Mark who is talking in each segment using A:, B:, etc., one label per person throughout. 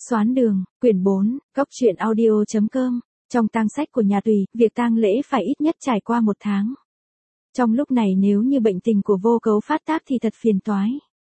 A: Xoán đường, quyển 4, góc truyện audio.com. Trong tang sách của nhà Tùy, việc tang lễ phải ít nhất trải qua 1 tháng. Trong lúc này nếu như bệnh tình của Vô Cấu phát tác thì thật phiền toái.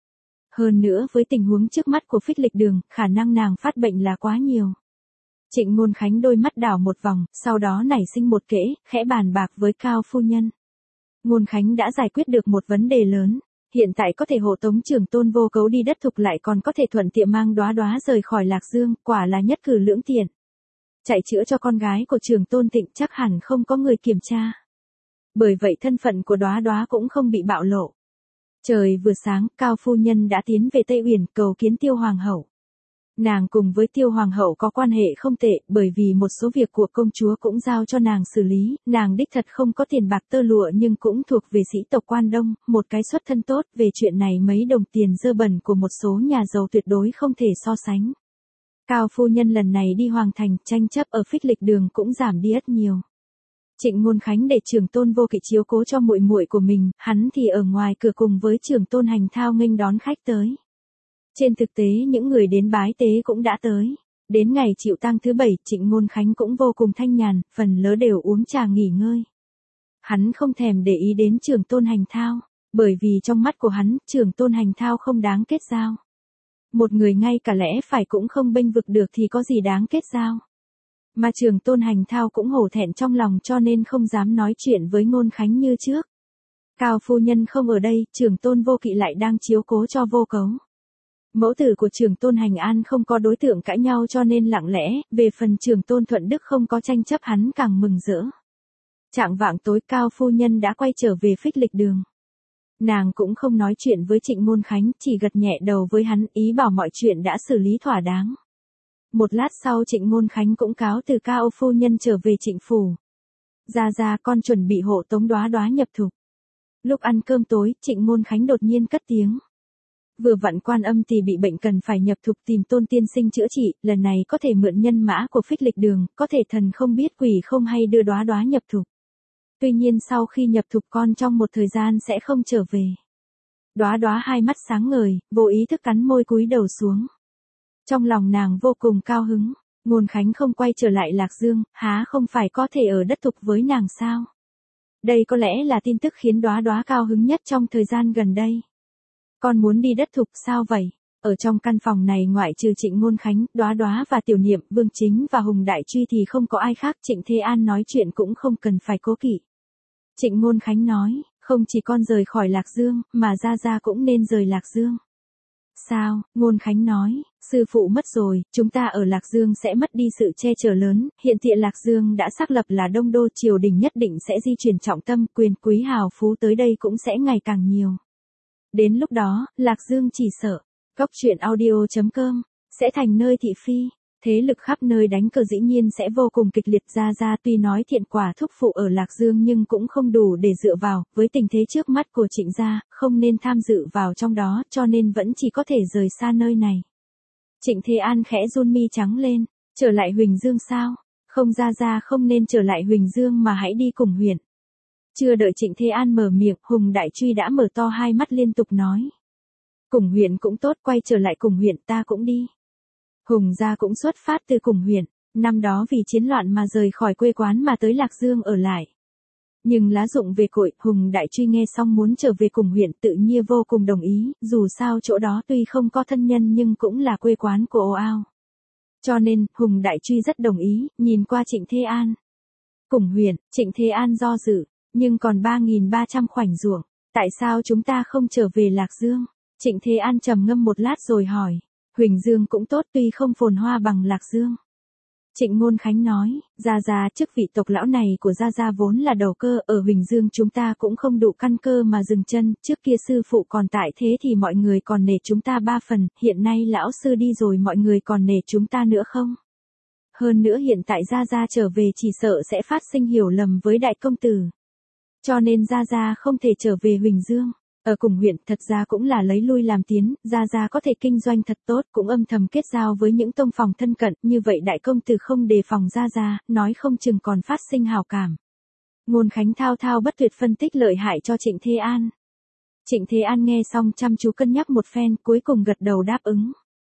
A: Hơn nữa với tình huống trước mắt của Phích Lịch Đường, khả năng nàng phát bệnh là quá nhiều. Trịnh Ngôn Khánh đôi mắt đảo một vòng, sau đó nảy sinh một kễ, khẽ bàn bạc với Cao phu nhân. Ngôn Khánh đã giải quyết được một vấn đề lớn. Hiện tại có thể hộ tống Trường Tôn Vô Cấu đi đất thục, lại còn có thể thuận tiện mang Đóa Đóa rời khỏi Lạc Dương, quả là nhất cử lưỡng tiện. Chạy chữa cho con gái của Trường Tôn Thịnh chắc hẳn không có người kiểm tra. Bởi vậy thân phận của Đóa Đóa cũng không bị bạo lộ. Trời vừa sáng, Cao phu nhân đã tiến về Tây Uyển cầu kiến Tiêu Hoàng hậu. Nàng cùng với Tiêu Hoàng hậu có quan hệ không tệ, bởi vì một số việc của công chúa cũng giao cho nàng xử lý, nàng đích thật không có tiền bạc tơ lụa nhưng cũng thuộc về sĩ tộc Quan Đông, một cái xuất thân tốt, về chuyện này mấy đồng tiền dơ bẩn của một số nhà giàu tuyệt đối không thể so sánh. Cao phu nhân lần này đi Hoàng Thành, tranh chấp ở Phích Lịch Đường cũng giảm đi rất nhiều. Trịnh Ngôn Khánh để Trường Tôn Vô Kỵ chiếu cố cho muội muội của mình, hắn thì ở ngoài cửa cùng với Trường Tôn Hành Thao nghênh đón khách tới. Trên thực tế những người đến bái tế cũng đã tới. Đến ngày chịu tang thứ 7, Trịnh Ngôn Khánh cũng vô cùng thanh nhàn, phần lớn đều uống trà nghỉ ngơi. Hắn không thèm để ý đến Trường Tôn Hành Thao, bởi vì trong mắt của hắn, Trường Tôn Hành Thao không đáng kết giao. Một người ngay cả lẽ phải cũng không bênh vực được thì có gì đáng kết giao. Mà Trường Tôn Hành Thao cũng hổ thẹn trong lòng cho nên không dám nói chuyện với Ngôn Khánh như trước. Cao phu nhân không ở đây, Trường Tôn Vô Kỵ lại đang chiếu cố cho Vô Cấu. Mẫu tử của Trường Tôn Hành An không có đối tượng cãi nhau cho nên lặng lẽ, về phần Trường Tôn Thuận Đức không có tranh chấp hắn càng mừng rỡ. Chạng vạng tối, Cao phu nhân đã quay trở về Phích Lịch Đường. Nàng cũng không nói chuyện với Trịnh Ngôn Khánh, chỉ gật nhẹ đầu với hắn, ý bảo mọi chuyện đã xử lý thỏa đáng. Một lát sau Trịnh Ngôn Khánh cũng cáo từ Cao phu nhân trở về Trịnh phủ. Ra con chuẩn bị hộ tống Đóa Đóa nhập thục. Lúc ăn cơm tối, Trịnh Ngôn Khánh đột nhiên cất tiếng. Vừa vặn Quan Âm thì bị bệnh cần phải nhập thục tìm Tôn tiên sinh chữa trị, lần này có thể mượn nhân mã của Phích Lịch Đường, có thể thần không biết quỷ không hay đưa Đóa Đóa nhập thục. Tuy nhiên sau khi nhập thục con trong một thời gian sẽ không trở về. Đóa Đóa hai mắt sáng ngời, vô ý thức cắn môi cúi đầu xuống. Trong lòng nàng vô cùng cao hứng, Ngôn Khánh không quay trở lại Lạc Dương, há không phải có thể ở đất thục với nàng sao? Đây có lẽ là tin tức khiến Đóa Đóa cao hứng nhất trong thời gian gần đây. Con muốn đi đất thục sao vậy? Ở trong căn phòng này ngoại trừ Trịnh Ngôn Khánh, Đóa Đóa và Tiểu Niệm, Vương Chính và Hùng Đại Truy thì không có ai khác. Trịnh Thế An nói chuyện cũng không cần phải cố kỵ. Trịnh Ngôn Khánh nói, không chỉ con rời khỏi Lạc Dương, mà Gia cũng nên rời Lạc Dương. Sao? Ngôn Khánh nói, sư phụ mất rồi, chúng ta ở Lạc Dương sẽ mất đi sự che chở lớn, hiện tại Lạc Dương đã xác lập là đông đô, triều đình nhất định sẽ di chuyển trọng tâm, quyền quý hào phú tới đây cũng sẽ ngày càng nhiều. Đến lúc đó, Lạc Dương chỉ sợ, góc truyện audio.com, sẽ thành nơi thị phi, thế lực khắp nơi đánh cờ dĩ nhiên sẽ vô cùng kịch liệt. Gia tuy nói thiện quả thúc phụ ở Lạc Dương nhưng cũng không đủ để dựa vào, với tình thế trước mắt của Trịnh gia, không nên tham dự vào trong đó, cho nên vẫn chỉ có thể rời xa nơi này. Trịnh Thế An khẽ run mi trắng lên, trở lại Huỳnh Dương sao? Không, Gia không nên trở lại Huỳnh Dương mà hãy đi cùng huyện. Chưa đợi Trịnh Thế An mở miệng, Hùng Đại Truy đã mở to hai mắt liên tục nói. Cùng huyện cũng tốt, quay trở lại cùng huyện ta cũng đi. Hùng gia cũng xuất phát từ cùng huyện, năm đó vì chiến loạn mà rời khỏi quê quán mà tới Lạc Dương ở lại. Nhưng lá dụng về cội, Hùng Đại Truy nghe xong muốn trở về cùng huyện tự nhiên vô cùng đồng ý, dù sao chỗ đó tuy không có thân nhân nhưng cũng là quê quán của Ồ Ao. Cho nên, Hùng Đại Truy rất đồng ý, nhìn qua Trịnh Thế An. Cùng huyện, Trịnh Thế An do dự, nhưng còn 3.300 khoảnh ruộng, tại sao chúng ta không trở về Lạc Dương? Trịnh Thế An trầm ngâm một lát rồi hỏi. Huỳnh Dương cũng tốt tuy không phồn hoa bằng Lạc Dương. Trịnh Ngôn Khánh nói, Gia chức vị tộc lão này của Gia vốn là đầu cơ, ở Huỳnh Dương chúng ta cũng không đủ căn cơ mà dừng chân, trước kia sư phụ còn tại thế thì mọi người còn nể chúng ta 3 phần, hiện nay lão sư đi rồi mọi người còn nể chúng ta nữa không? Hơn nữa hiện tại Gia trở về chỉ sợ sẽ phát sinh hiểu lầm với đại công tử. Cho nên Gia không thể trở về Huỳnh Dương. Ở cùng huyện thật ra cũng là lấy lui làm tiến, Gia có thể kinh doanh thật tốt, cũng âm thầm kết giao với những tông phòng thân cận, như vậy đại công tử không đề phòng Gia, nói không chừng còn phát sinh hào cảm. Ngôn Khánh thao thao bất tuyệt phân tích lợi hại cho Trịnh Thế An. Trịnh Thế An nghe xong chăm chú cân nhắc một phen, cuối cùng gật đầu đáp ứng.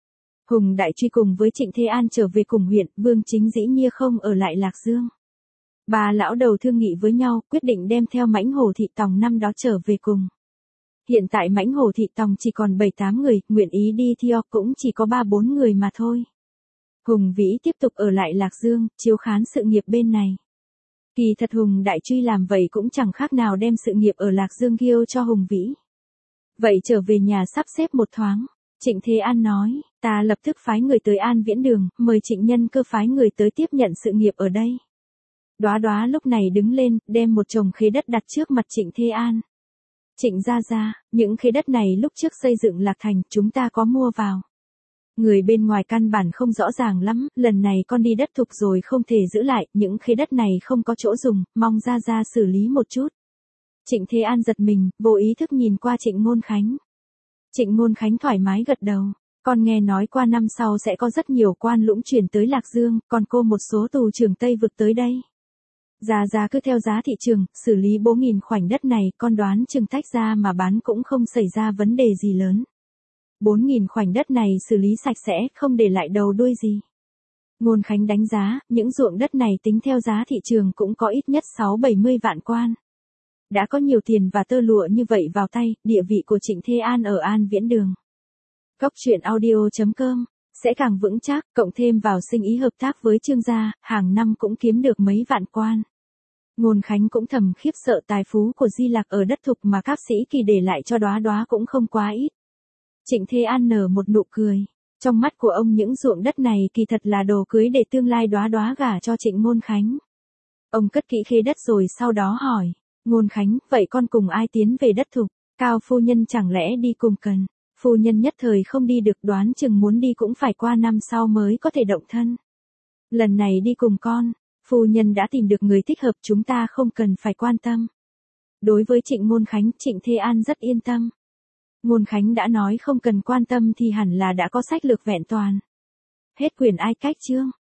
A: Hùng Đại Truy cùng với Trịnh Thế An trở về cùng huyện, Vương Chính dĩ nhiên không ở lại Lạc Dương. Ba lão đầu thương nghị với nhau, quyết định đem theo Mãnh Hổ Thị Tòng năm đó trở về cùng. Hiện tại Mãnh Hổ Thị Tòng chỉ còn 7-8 người, nguyện ý đi theo cũng chỉ có 3-4 người mà thôi. Hùng Vĩ tiếp tục ở lại Lạc Dương, chiếu khán sự nghiệp bên này. Kỳ thật Hùng Đại Truy làm vậy cũng chẳng khác nào đem sự nghiệp ở Lạc Dương ghiêu cho Hùng Vĩ. Vậy trở về nhà sắp xếp một thoáng. Trịnh Thế An nói, ta lập tức phái người tới An Viễn Đường, mời Trịnh Nhân Cơ phái người tới tiếp nhận sự nghiệp ở đây. Đóa Đóa lúc này đứng lên, đem một chồng khế đất đặt trước mặt Trịnh Thế An. Trịnh gia, những khế đất này lúc trước xây dựng Lạc Thành, chúng ta có mua vào. Người bên ngoài căn bản không rõ ràng lắm, lần này con đi đất thục rồi không thể giữ lại, những khế đất này không có chỗ dùng, mong gia xử lý một chút. Trịnh Thế An giật mình, vô ý thức nhìn qua Trịnh Ngôn Khánh. Trịnh Ngôn Khánh thoải mái gật đầu, con nghe nói qua năm sau sẽ có rất nhiều quan lũng chuyển tới Lạc Dương, còn cô một số tù trưởng Tây vực tới đây. Gia cứ theo giá thị trường, xử lý 4.000 khoảnh đất này, con đoán chừng tách ra mà bán cũng không xảy ra vấn đề gì lớn. 4.000 khoảnh đất này xử lý sạch sẽ, không để lại đầu đuôi gì. Ngôn Khánh đánh giá, những ruộng đất này tính theo giá thị trường cũng có ít nhất 60-70 vạn quan. Đã có nhiều tiền và tơ lụa như vậy vào tay, địa vị của Trịnh Thế An ở An Viễn Đường. Góc truyện audio.com sẽ càng vững chắc, cộng thêm vào sinh ý hợp tác với Trương gia, hàng năm cũng kiếm được mấy vạn quan. Ngôn Khánh cũng thầm khiếp sợ tài phú của Di Lạc ở đất thục mà các sĩ kỳ để lại cho Đóa Đóa cũng không quá ít. Trịnh Thế An nở một nụ cười. Trong mắt của ông những ruộng đất này kỳ thật là đồ cưới để tương lai Đóa Đóa gả cho Trịnh Ngôn Khánh. Ông cất kỹ khế đất rồi sau đó hỏi. Ngôn Khánh, vậy con cùng ai tiến về đất thục? Cao phu nhân chẳng lẽ đi cùng cần? Phu nhân nhất thời không đi được, đoán chừng muốn đi cũng phải qua năm sau mới có thể động thân. Lần này đi cùng con, phu nhân đã tìm được người thích hợp, chúng ta không cần phải quan tâm. Đối với Trịnh Ngôn Khánh, Trịnh Thế An rất yên tâm. Ngôn Khánh đã nói không cần quan tâm thì hẳn là đã có sách lược vẹn toàn. Hết quyển ai cách chương.